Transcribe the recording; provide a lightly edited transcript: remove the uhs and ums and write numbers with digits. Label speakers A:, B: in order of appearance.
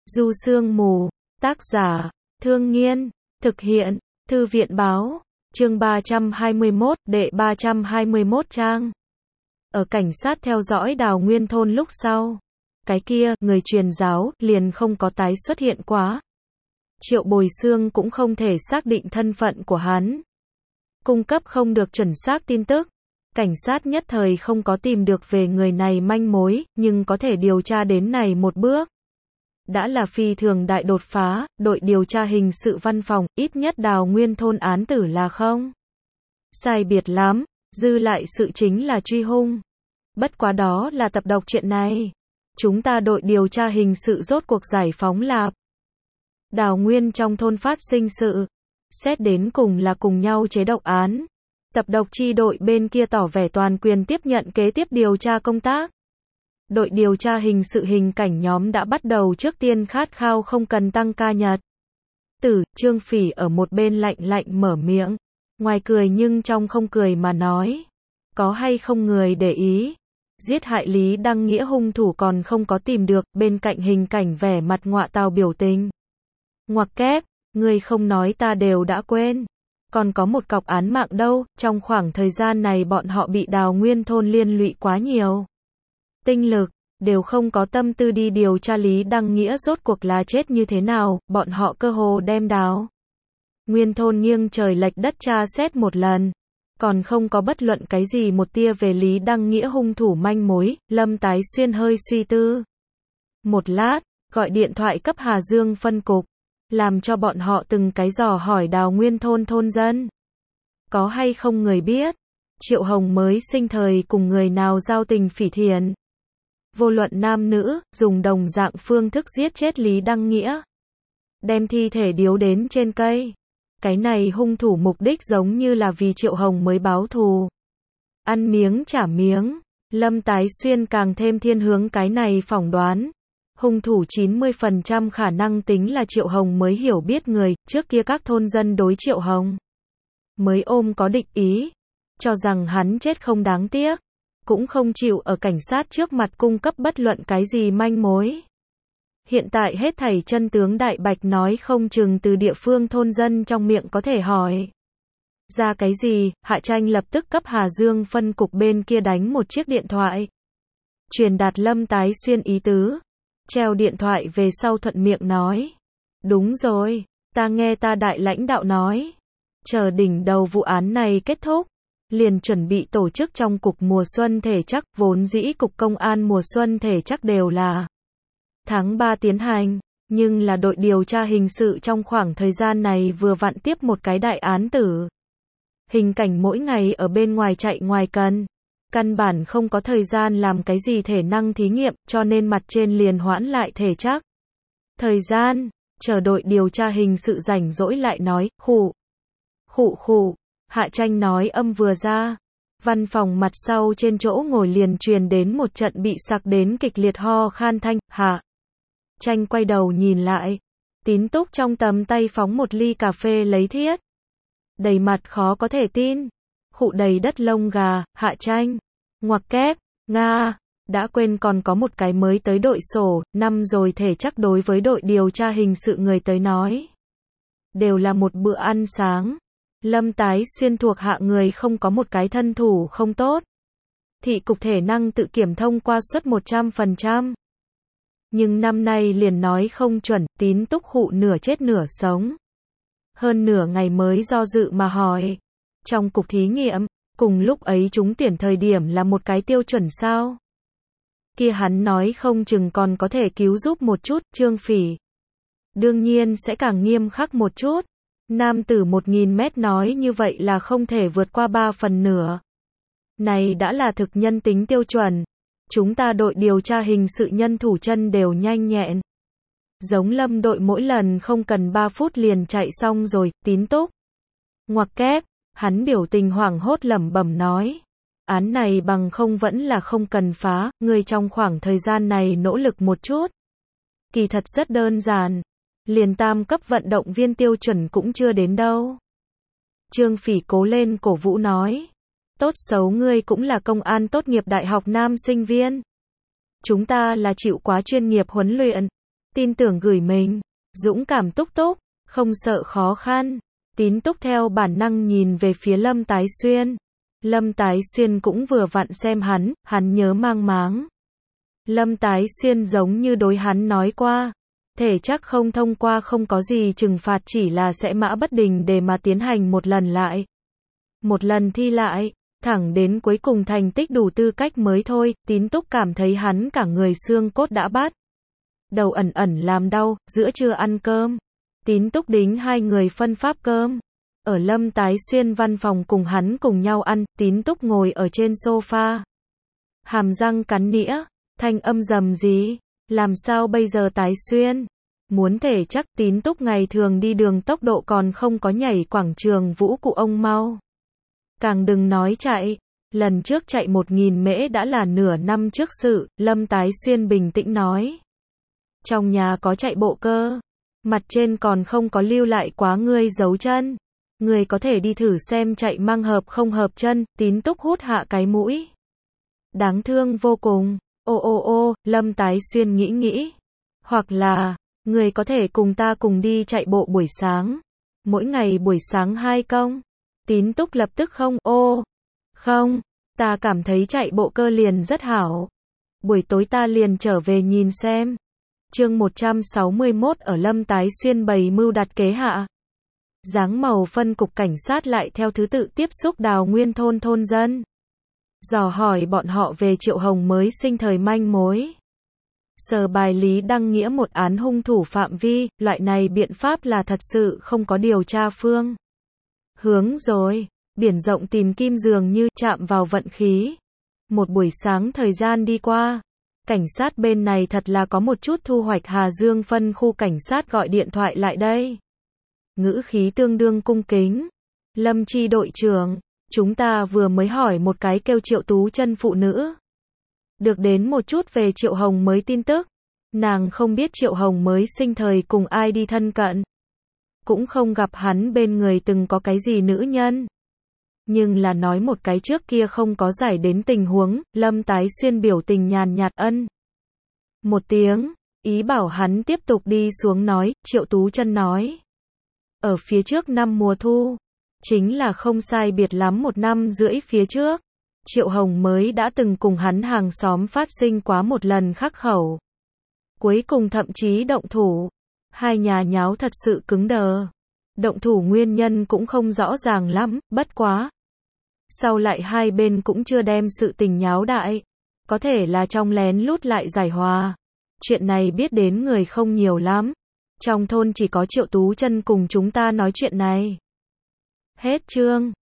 A: Du Sương Mù, tác giả, Thương Nghiên, thực hiện, Thư viện Báo, chương 321, đệ 321 trang. Ở cảnh sát theo dõi Đào Nguyên Thôn lúc sau, cái kia, người truyền giáo, liền không có tái xuất hiện quá. Triệu Bồi Xương cũng không thể xác định thân phận của hắn. Cung cấp không được chuẩn xác tin tức. Cảnh sát nhất thời không có tìm được về người này manh mối, nhưng có thể điều tra đến này một bước. Đã là phi thường đại đột phá, đội điều tra hình sự văn phòng, ít nhất Đào Nguyên Thôn án tử là không sai biệt lắm, dư lại sự chính là truy hung. Bất quá đó là tập độc chuyện này. Chúng ta đội điều tra hình sự rốt cuộc giải phóng lạp. Đào Nguyên trong thôn phát sinh sự. Xét đến cùng là cùng nhau chế độc án. Tập độc chi đội bên kia tỏ vẻ toàn quyền tiếp nhận kế tiếp điều tra công tác. Đội điều tra hình sự hình cảnh nhóm đã bắt đầu trước tiên khát khao không cần tăng ca nhật. Trương Phỉ ở một bên lạnh lạnh mở miệng. Ngoài cười nhưng trong không cười mà nói. Có hay không người để ý. Giết hại Lý Đăng Nghĩa hung thủ còn không có tìm được, bên cạnh hình cảnh vẻ mặt ngọa tào biểu tình. Ngoặc kép, người không nói ta đều đã quên. Còn có một cọc án mạng đâu, trong khoảng thời gian này bọn họ bị Đào Nguyên Thôn liên lụy quá nhiều. Tinh lực, đều không có tâm tư đi điều tra Lý Đăng Nghĩa rốt cuộc là chết như thế nào, bọn họ cơ hồ đem Đào Nguyên Thôn nghiêng trời lệch đất tra xét một lần. Còn không có bất luận cái gì một tia về Lý Đăng Nghĩa hung thủ manh mối, Lâm Tái Xuyên hơi suy tư. Một lát, gọi điện thoại cấp Hà Dương phân cục, làm cho bọn họ từng cái dò hỏi Đào Nguyên Thôn thôn dân. Có hay không người biết, Triệu Hồng mới sinh thời cùng người nào giao tình phỉ thiện. Vô luận nam nữ, dùng đồng dạng phương thức giết chết Lý Đăng Nghĩa. Đem thi thể điếu đến trên cây. Cái này hung thủ mục đích giống như là vì Triệu Hồng mới báo thù. Ăn miếng trả miếng. Lâm Tái Xuyên càng thêm thiên hướng cái này phỏng đoán. Hung thủ 90% khả năng tính là Triệu Hồng mới hiểu biết người, trước kia các thôn dân đối Triệu Hồng mới ôm có địch ý, cho rằng hắn chết không đáng tiếc, cũng không chịu ở cảnh sát trước mặt cung cấp bất luận cái gì manh mối. Hiện tại hết thảy chân tướng đại bạch nói không chừng từ địa phương thôn dân trong miệng có thể hỏi ra cái gì. Hạ Tranh lập tức cấp Hà Dương phân cục bên kia đánh một chiếc điện thoại, truyền đạt Lâm Tái Xuyên ý tứ. Treo điện thoại về sau thuận miệng nói, đúng rồi, ta nghe ta đại lãnh đạo nói, chờ đỉnh đầu vụ án này kết thúc, liền chuẩn bị tổ chức trong cục mùa xuân thể chắc, vốn dĩ cục công an mùa xuân thể chắc đều là tháng 3 tiến hành, nhưng là đội điều tra hình sự trong khoảng thời gian này vừa vặn tiếp một cái đại án tử. Hình cảnh mỗi ngày ở bên ngoài chạy ngoài căn bản không có thời gian làm cái gì thể năng thí nghiệm, cho nên mặt trên liền hoãn lại thể chắc. Thời gian, chờ đội điều tra hình sự rảnh rỗi lại nói, khụ. Hạ Tranh nói âm vừa ra. Văn phòng mặt sau trên chỗ ngồi liền truyền đến một trận bị sặc đến kịch liệt ho khan thanh. Hạ Tranh quay đầu nhìn lại. Tín Túc trong tầm tay phóng một ly cà phê lấy thiết. Đầy mặt khó có thể tin. Khụ đầy đất lông gà. Hạ Tranh. Ngoặc kép. Nga. Đã quên còn có một cái mới tới đội sổ. Năm rồi thể chắc đối với đội điều tra hình sự người tới nói. Đều là một bữa ăn sáng. Lâm Tái Xuyên thuộc hạ người không có một cái thân thủ không tốt. Thị cục thể năng tự kiểm thông qua suất 100%. Nhưng năm nay liền nói không chuẩn, Tín Túc khụ nửa chết nửa sống. Hơn nửa ngày mới do dự mà hỏi. Trong cục thí nghiệm, cùng lúc ấy chúng tuyển thời điểm là một cái tiêu chuẩn sao? Kia hắn nói không chừng còn có thể cứu giúp một chút, Trương Phỉ. Đương nhiên sẽ càng nghiêm khắc một chút. Nam tử 1000 mét nói như vậy là không thể vượt qua 3/4. Này đã là thực nhân tính tiêu chuẩn. Chúng ta đội điều tra hình sự nhân thủ chân đều nhanh nhẹn. Giống Lâm đội mỗi lần không cần 3 phút liền chạy xong rồi. Tín Túc. Ngoặc kép, hắn biểu tình hoảng hốt lẩm bẩm nói. Án này bằng không vẫn là không cần phá, người trong khoảng thời gian này nỗ lực một chút. Kỳ thật rất đơn giản. Liền tam cấp vận động viên tiêu chuẩn cũng chưa đến đâu. Trương Phỉ cố lên cổ vũ nói. Tốt xấu ngươi cũng là công an tốt nghiệp đại học nam sinh viên. Chúng ta là chịu quá chuyên nghiệp huấn luyện. tin tưởng gửi mình, dũng cảm túc túc, không sợ khó khăn. Tín túc theo bản năng nhìn về phía Lâm Tái Xuyên. Lâm Tái Xuyên cũng vừa vặn xem hắn nhớ mang máng. Lâm Tái Xuyên giống như đối hắn nói qua, thể chắc không thông qua không có gì trừng phạt, chỉ là sẽ mã bất đình để mà tiến hành một lần lại. Một lần thi lại, thẳng đến cuối cùng thành tích đủ tư cách mới thôi. Tín túc cảm thấy hắn cả người xương cốt đã bắt đầu ẩn ẩn làm đau. Giữa trưa ăn cơm, Tín túc đính hai người phân pháp cơm. Ở Lâm Tái Xuyên văn phòng cùng hắn cùng nhau ăn. Tín túc ngồi ở trên sofa, hàm răng cắn nĩa, thanh âm rầm rì. Làm sao bây giờ Tái Xuyên? Muốn thể chắc. Tín túc ngày thường đi đường tốc độ còn không có nhảy quảng trường vũ cụ ông mau. Càng đừng nói chạy. Lần trước chạy 1000 mễ đã là nửa năm trước sự. Lâm Tái Xuyên bình tĩnh nói. Trong nhà có chạy bộ cơ. Mặt trên còn không có lưu lại quá ngươi dấu chân. Ngươi có thể đi thử xem chạy mang hợp không hợp chân. Tín túc hút hạ cái mũi. Đáng thương vô cùng. Ô, Lâm Tái Xuyên nghĩ. Hoặc là, ngươi có thể cùng ta cùng đi chạy bộ buổi sáng. Mỗi ngày buổi sáng 2 công. Tín túc lập tức không, ta cảm thấy chạy bộ cơ liền rất hảo. Buổi tối ta liền trở về nhìn xem. Chương 161 ở Lâm Tái Xuyên bày mưu đặt kế hạ. Dáng màu phân cục cảnh sát lại theo thứ tự tiếp xúc Đào Nguyên thôn dân. Dò hỏi bọn họ về Triệu Hồng mới sinh thời manh mối. Sở bài lý đăng nghĩa một án hung thủ phạm vi, loại này biện pháp là thật sự không có điều tra phương hướng rồi. Biển rộng tìm kim dường như chạm vào vận khí. Một buổi sáng thời gian đi qua, cảnh sát bên này thật là có một chút thu hoạch. Hà Dương phân khu cảnh sát gọi điện thoại lại đây. Ngữ khí tương đương cung kính. Lâm Chi đội trưởng, chúng ta vừa mới hỏi một cái kêu Triệu Tú Chân phụ nữ. Được đến một chút về Triệu Hồng mới tin tức. Nàng không biết Triệu Hồng mới sinh thời cùng ai đi thân cận. Cũng không gặp hắn bên người từng có cái gì nữ nhân. Nhưng là nói một cái trước kia không có giải đến tình huống. Lâm Tái Xuyên biểu tình nhàn nhạt ân một tiếng, ý bảo hắn tiếp tục đi xuống nói. Triệu Tú Chân nói. Ở phía trước năm mùa thu, chính là không sai biệt lắm 1 năm rưỡi phía trước, Triệu Hồng mới đã từng cùng hắn hàng xóm phát sinh quá một lần khắc khẩu. Cuối cùng thậm chí động thủ. Hai nhà nháo thật sự cứng đờ. Động thủ nguyên nhân cũng không rõ ràng lắm, bất quá. Sau lại hai bên cũng chưa đem sự tình nháo đại. Có thể là trong lén lút lại giải hòa. Chuyện này biết đến người không nhiều lắm. Trong thôn chỉ có Triệu Tú Chân cùng chúng ta nói chuyện này. Hết chương.